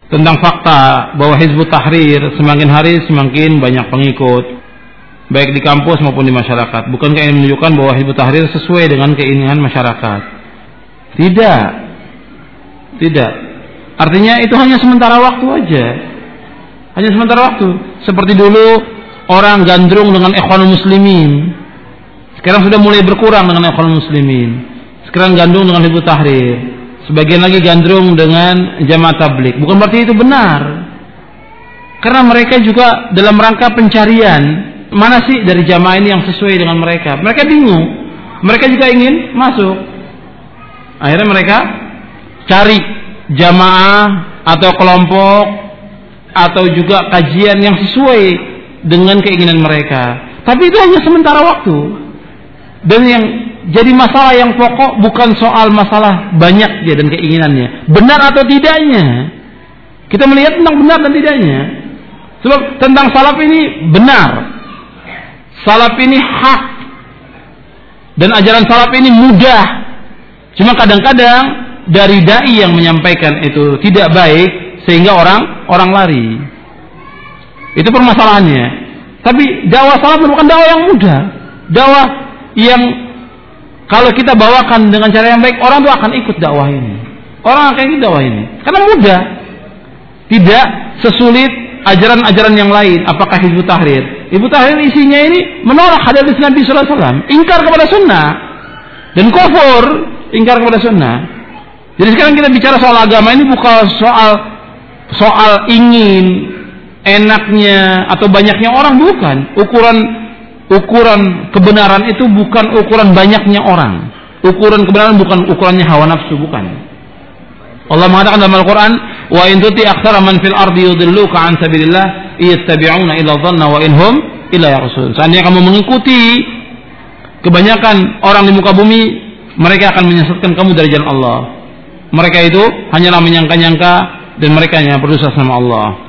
tentang fakta bahwa Hizbut Tahrir semakin hari semakin banyak pengikut, baik di kampus maupun di masyarakat. Bukankah ini menunjukkan bahwa Hizbut Tahrir sesuai dengan keinginan masyarakat? Tidak. Artinya itu hanya sementara waktu aja. Hanya sementara waktu. Seperti dulu orang gandrung dengan Ikhwanul Muslimin. Sekarang sudah mulai berkurang dengan Ikhwanul Muslimin. Sekarang gandrung dengan Hizbut Tahrir. Sebagian lagi gandrung dengan Jamaah Tabligh. Bukan berarti itu benar. Karena mereka juga dalam rangka pencarian, mana sih dari jamaah ini yang sesuai dengan mereka. Mereka bingung. Mereka juga ingin masuk. Akhirnya mereka cari jamaah atau kelompok atau juga kajian yang sesuai dengan keinginan mereka. Tapi itu hanya sementara waktu. Dan yang jadi masalah yang pokok bukan soal masalah banyak dia dan keinginannya, benar atau tidaknya. Kita melihat tentang benar dan tidaknya. Sebab tentang salaf ini benar, salaf ini hak, dan ajaran salaf ini mudah. Cuma kadang-kadang dari dai yang menyampaikan itu tidak baik sehingga orang lari. Itu permasalahannya. Tapi dakwah salaf bukan dakwah yang mudah, dakwah yang kalau kita bawakan dengan cara yang baik, orang tuh akan ikut dakwah ini. Orang akan ikut dakwah ini. Karena mudah. Tidak sesulit ajaran-ajaran yang lain. Apakah Hizbut Tahrir? Hizbut Tahrir isinya ini menolak hadis Nabi sallallahu alaihi wasallam, ingkar kepada sunnah dan kufur, ingkar kepada sunnah. Jadi sekarang kita bicara soal agama ini bukan soal ingin enaknya atau banyaknya orang, bukan. Ukuran kebenaran itu bukan ukuran banyaknya orang. Ukuran kebenaran bukan ukurannya hawa nafsu, bukan. Allah mengatakan dalam Al-Quran, wa in tuti aktsara man fil ardi yudilluka an sabilillah yattabi'una illa dhanna wa in hum illa yaghsun. Seandainya kamu mengikuti kebanyakan orang di muka bumi, mereka akan menyesatkan kamu dari jalan Allah. Mereka itu hanyalah menyangka-nyangka dan mereka hanya berdosa sama Allah.